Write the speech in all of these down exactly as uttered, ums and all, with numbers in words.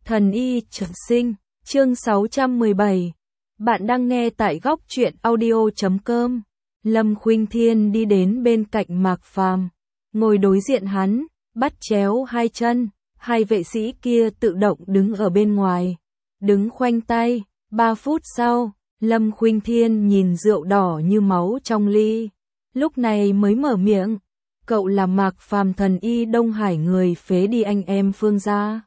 Thần y trường sinh, chương sáu trăm mười bảy. Bạn đang nghe tại góc truyện audio chấm com. Lâm Khuynh Thiên đi đến bên cạnh Mạc Phàm, ngồi đối diện hắn, bắt chéo hai chân. Hai vệ sĩ kia tự động đứng ở bên ngoài, đứng khoanh tay. Ba phút sau, Lâm Khuynh Thiên nhìn rượu đỏ như máu trong ly, lúc này mới mở miệng. Cậu là Mạc Phàm, thần y Đông Hải, người phế đi anh em Phương gia,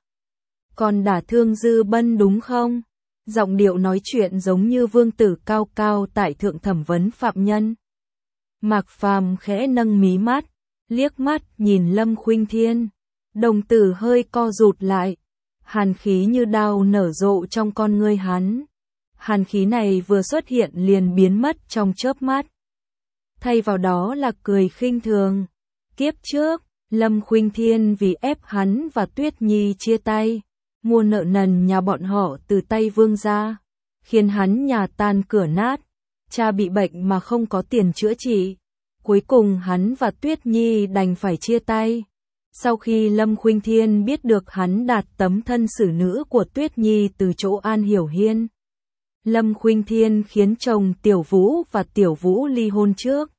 còn đả thương Dư Bân đúng không? Giọng điệu nói chuyện giống như vương tử cao cao tại thượng thẩm vấn phạm nhân. Mạc Phàm khẽ nâng mí mắt, liếc mắt nhìn Lâm Khuynh Thiên, đồng tử hơi co rụt lại, hàn khí như đao nở rộ trong con ngươi hắn. Hàn khí này vừa xuất hiện liền biến mất trong chớp mắt, thay vào đó là cười khinh thường. Kiếp trước, Lâm Khuynh Thiên vì ép hắn và Tuyết Nhi chia tay, mua nợ nần nhà bọn họ từ tay Vương gia, khiến hắn nhà tan cửa nát, cha bị bệnh mà không có tiền chữa trị. Cuối cùng hắn và Tuyết Nhi đành phải chia tay. Sau khi Lâm Khuynh Thiên biết được hắn đạt tấm thân xử nữ của Tuyết Nhi từ chỗ An Hiểu Hiên, Lâm Khuynh Thiên khiến chồng Tiểu Vũ và Tiểu Vũ ly hôn trước,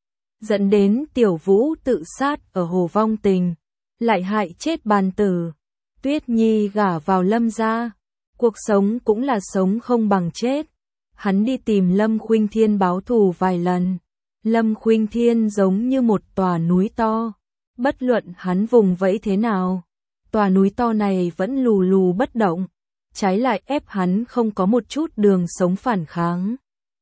dẫn đến Tiểu Vũ tự sát ở Hồ Vong Tình, lại hại chết bàn tử. Tuyết Nhi gả vào Lâm gia, cuộc sống cũng là sống không bằng chết. Hắn đi tìm Lâm Khuynh Thiên báo thù vài lần. Lâm Khuynh Thiên giống như một tòa núi to, bất luận hắn vùng vẫy thế nào, tòa núi to này vẫn lù lù bất động, trái lại ép hắn không có một chút đường sống phản kháng.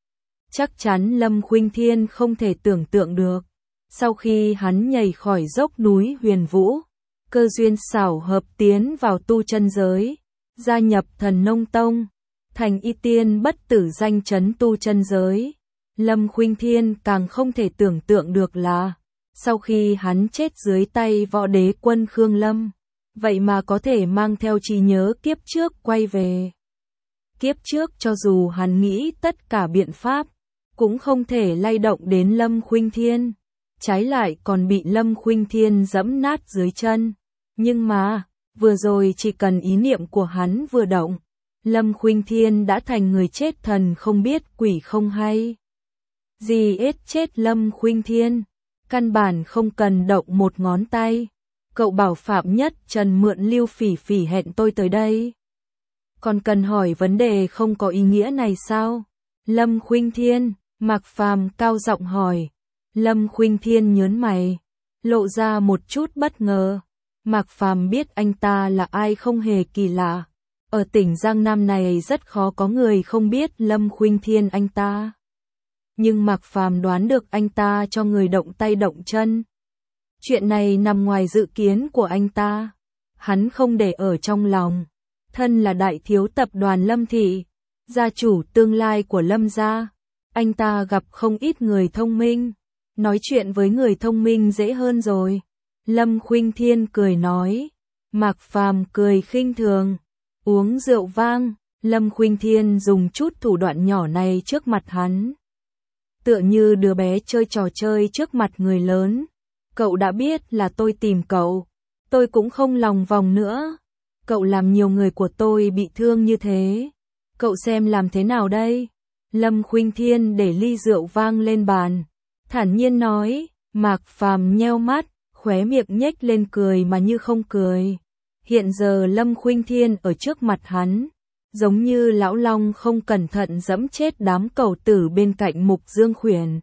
Chắc chắn Lâm Khuynh Thiên không thể tưởng tượng được, sau khi hắn nhảy khỏi dốc núi Huyền Vũ, cơ duyên xảo hợp tiến vào tu chân giới, gia nhập Thần Nông Tông, thành y tiên bất tử danh chấn tu chân giới. Lâm Khuynh Thiên càng không thể tưởng tượng được là, sau khi hắn chết dưới tay võ đế quân Khương Lâm, vậy mà có thể mang theo trí nhớ kiếp trước quay về. Kiếp trước cho dù hắn nghĩ tất cả biện pháp, cũng không thể lay động đến Lâm Khuynh Thiên, trái lại còn bị Lâm Khuynh Thiên giẫm nát dưới chân. Nhưng mà, vừa rồi chỉ cần ý niệm của hắn vừa động, Lâm Khuynh Thiên đã thành người chết thần không biết quỷ không hay. Gì ết chết Lâm Khuynh Thiên, căn bản không cần động một ngón tay. Cậu bảo Phạm Nhất Trần mượn Lưu Phỉ Phỉ hẹn tôi tới đây, còn cần hỏi vấn đề không có ý nghĩa này sao? Lâm Khuynh Thiên, Mạc Phàm cao giọng hỏi. Lâm Khuynh Thiên nhớn mày, lộ ra một chút bất ngờ. Mạc Phàm biết anh ta là ai không hề kỳ lạ. Ở tỉnh Giang Nam này rất khó có người không biết Lâm Khuynh Thiên anh ta. Nhưng Mạc Phàm đoán được anh ta cho người động tay động chân. Chuyện này nằm ngoài dự kiến của anh ta. Hắn không để ở trong lòng. Thân là đại thiếu tập đoàn Lâm Thị, gia chủ tương lai của Lâm gia, anh ta gặp không ít người thông minh. Nói chuyện với người thông minh dễ hơn rồi. Lâm Khuynh Thiên cười nói. Mạc Phàm cười khinh thường. Uống rượu vang. Lâm Khuynh Thiên dùng chút thủ đoạn nhỏ này trước mặt hắn, tựa như đứa bé chơi trò chơi trước mặt người lớn. Cậu đã biết là tôi tìm cậu, tôi cũng không lòng vòng nữa. Cậu làm nhiều người của tôi bị thương như thế, cậu xem làm thế nào đây? Lâm Khuynh Thiên để ly rượu vang lên bàn, thản nhiên nói. Mạc Phàm nheo mắt, khóe miệng nhếch lên cười mà như không cười. Hiện giờ Lâm Khuynh Thiên ở trước mặt hắn, giống như lão long không cẩn thận giẫm chết đám cẩu tử bên cạnh Mục Dương Khuyển.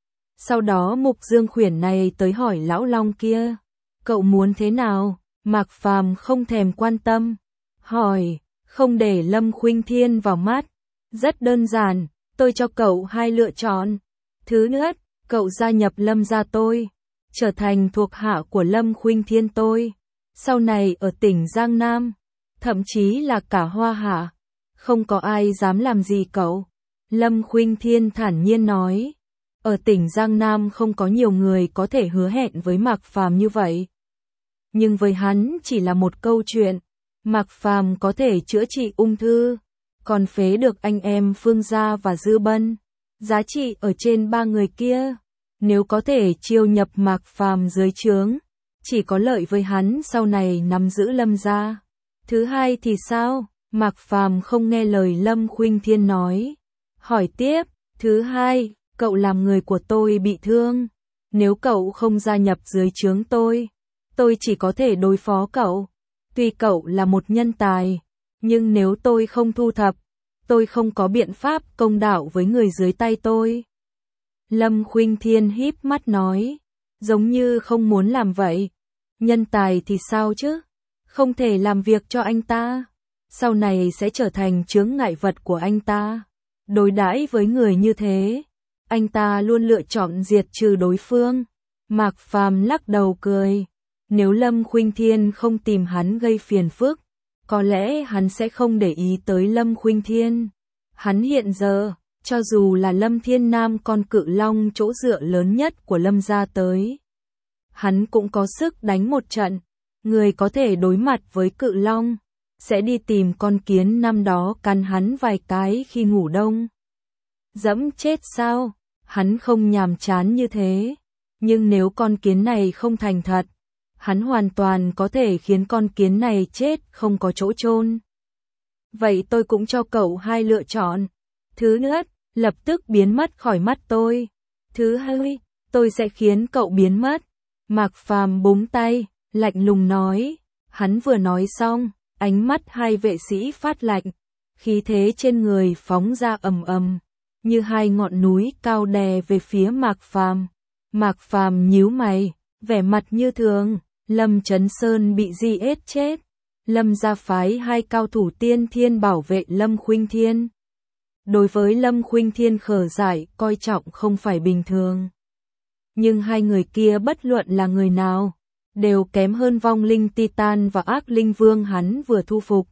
Sau đó Mục Dương Khuyển này tới hỏi lão long kia, cậu muốn thế nào? Mạc Phàm không thèm quan tâm, hỏi, không để Lâm Khuynh Thiên vào mắt. Rất đơn giản, tôi cho cậu hai lựa chọn. Thứ nhất, cậu gia nhập Lâm gia tôi, trở thành thuộc hạ của Lâm Khuynh Thiên tôi. Sau này ở tỉnh Giang Nam, thậm chí là cả Hoa Hạ, không có ai dám làm gì cậu. Lâm Khuynh Thiên thản nhiên nói. Ở tỉnh Giang Nam không có nhiều người có thể hứa hẹn với Mạc Phàm như vậy. Nhưng với hắn chỉ là một câu chuyện. Mạc Phàm có thể chữa trị ung thư, còn phế được anh em Phương gia và Dư Bân. Giá trị ở trên ba người kia. Nếu có thể chiêu nhập Mạc Phàm dưới trướng, chỉ có lợi với hắn sau này nắm giữ Lâm gia. Thứ hai thì sao? Mạc Phàm không nghe lời Lâm Khuynh Thiên nói. Hỏi tiếp, thứ hai, cậu làm người của tôi bị thương. Nếu cậu không gia nhập dưới trướng tôi, tôi chỉ có thể đối phó cậu. Tuy cậu là một nhân tài, nhưng nếu tôi không thu thập, tôi không có biện pháp công đạo với người dưới tay tôi. Lâm Khuynh Thiên híp mắt nói, giống như không muốn làm vậy. Nhân tài thì sao chứ? Không thể làm việc cho anh ta, sau này sẽ trở thành chướng ngại vật của anh ta. Đối đãi với người như thế, anh ta luôn lựa chọn diệt trừ đối phương. Mạc Phàm lắc đầu cười, nếu Lâm Khuynh Thiên không tìm hắn gây phiền phức, có lẽ hắn sẽ không để ý tới Lâm Khuynh Thiên. Hắn hiện giờ, cho dù là Lâm Thiên Nam con cự long chỗ dựa lớn nhất của Lâm gia tới, hắn cũng có sức đánh một trận. Người có thể đối mặt với cự long, sẽ đi tìm con kiến năm đó cắn hắn vài cái khi ngủ đông. Dẫm chết sao? Hắn không nhàm chán như thế. Nhưng nếu con kiến này không thành thật, hắn hoàn toàn có thể khiến con kiến này chết không có chỗ chôn. Vậy tôi cũng cho cậu hai lựa chọn. Thứ nhất, lập tức biến mất khỏi mắt tôi. Thứ hai, tôi sẽ khiến cậu biến mất. Mạc Phàm búng tay, lạnh lùng nói. Hắn vừa nói xong, ánh mắt hai vệ sĩ phát lạnh, khí thế trên người phóng ra ầm ầm, như hai ngọn núi cao đè về phía Mạc Phàm. Mạc Phàm nhíu mày, vẻ mặt như thường. Lâm Chấn Sơn bị giết chết. Lâm gia phái hai cao thủ tiên thiên bảo vệ Lâm Khuynh Thiên. Đối với Lâm Khuynh Thiên khở giải coi trọng không phải bình thường. Nhưng hai người kia bất luận là người nào, đều kém hơn vong linh Titan và ác linh vương hắn vừa thu phục.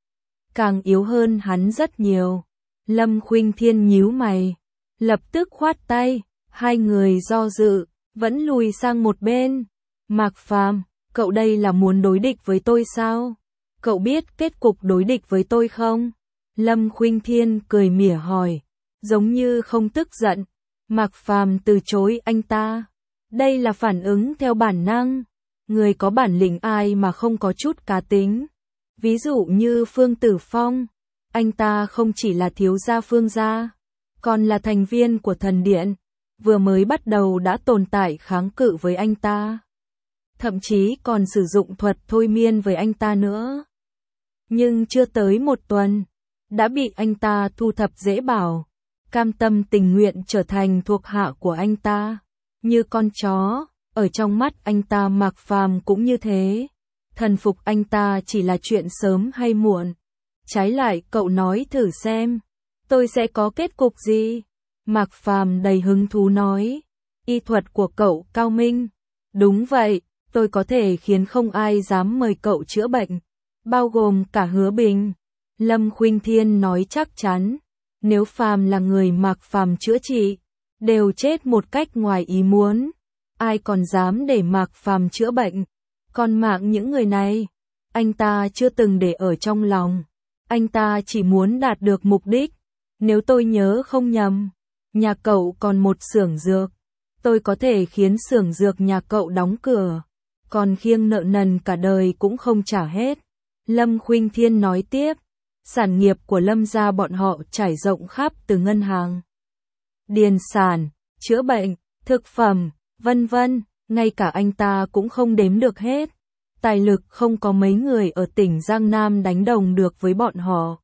Càng yếu hơn hắn rất nhiều. Lâm Khuynh Thiên nhíu mày, lập tức khoát tay, hai người do dự, vẫn lùi sang một bên. Mạc Phàm, cậu đây là muốn đối địch với tôi sao? Cậu biết kết cục đối địch với tôi không? Lâm Khuynh Thiên cười mỉa hỏi, giống như không tức giận. Mạc Phàm từ chối anh ta. Đây là phản ứng theo bản năng. Người có bản lĩnh ai mà không có chút cá tính. Ví dụ như Phương Tử Phong, anh ta không chỉ là thiếu gia Phương gia, còn là thành viên của thần điện, vừa mới bắt đầu đã tồn tại kháng cự với anh ta. Thậm chí còn sử dụng thuật thôi miên với anh ta nữa. Nhưng chưa tới một tuần, đã bị anh ta thu thập dễ bảo, cam tâm tình nguyện trở thành thuộc hạ của anh ta, như con chó. Ở trong mắt anh ta Mạc Phàm cũng như thế. Thần phục anh ta chỉ là chuyện sớm hay muộn. Trái lại cậu nói thử xem, tôi sẽ có kết cục gì? Mạc Phàm đầy hứng thú nói, y thuật của cậu cao minh. Đúng vậy, tôi có thể khiến không ai dám mời cậu chữa bệnh, bao gồm cả Hứa Bình. Lâm Khuynh Thiên nói chắc chắn, nếu Phàm là người Mạc Phàm chữa trị, đều chết một cách ngoài ý muốn. Ai còn dám để Mạc Phàm chữa bệnh? Còn mạng những người này, anh ta chưa từng để ở trong lòng. Anh ta chỉ muốn đạt được mục đích. Nếu tôi nhớ không nhầm, nhà cậu còn một xưởng dược. Tôi có thể khiến xưởng dược nhà cậu đóng cửa, còn khiêng nợ nần cả đời cũng không trả hết. Lâm Khuynh Thiên nói tiếp, sản nghiệp của Lâm gia bọn họ trải rộng khắp từ ngân hàng, điền sản, chữa bệnh, thực phẩm, vân vân, ngay cả anh ta cũng không đếm được hết. Tài lực không có mấy người ở tỉnh Giang Nam đánh đồng được với bọn họ.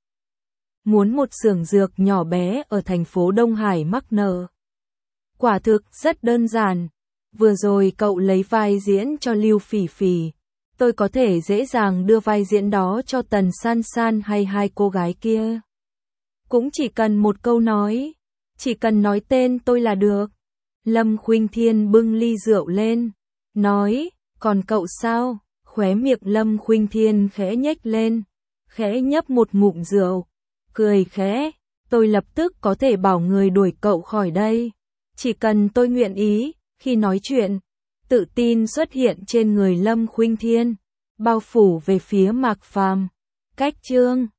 Muốn một xưởng dược nhỏ bé ở thành phố Đông Hải mắc nợ, quả thực rất đơn giản. Vừa rồi cậu lấy vai diễn cho Lưu Phỉ Phỉ, tôi có thể dễ dàng đưa vai diễn đó cho Tần San San hay hai cô gái kia. Cũng chỉ cần một câu nói, chỉ cần nói tên tôi là được. Lâm Khuynh Thiên bưng ly rượu lên, nói, còn cậu sao? Khóe miệng Lâm Khuynh Thiên khẽ nhếch lên, khẽ nhấp một ngụm rượu, cười khẽ, tôi lập tức có thể bảo người đuổi cậu khỏi đây. Chỉ cần tôi nguyện ý. Khi nói chuyện, tự tin xuất hiện trên người Lâm Khuynh Thiên, bao phủ về phía Mạc Phàm. Cách chương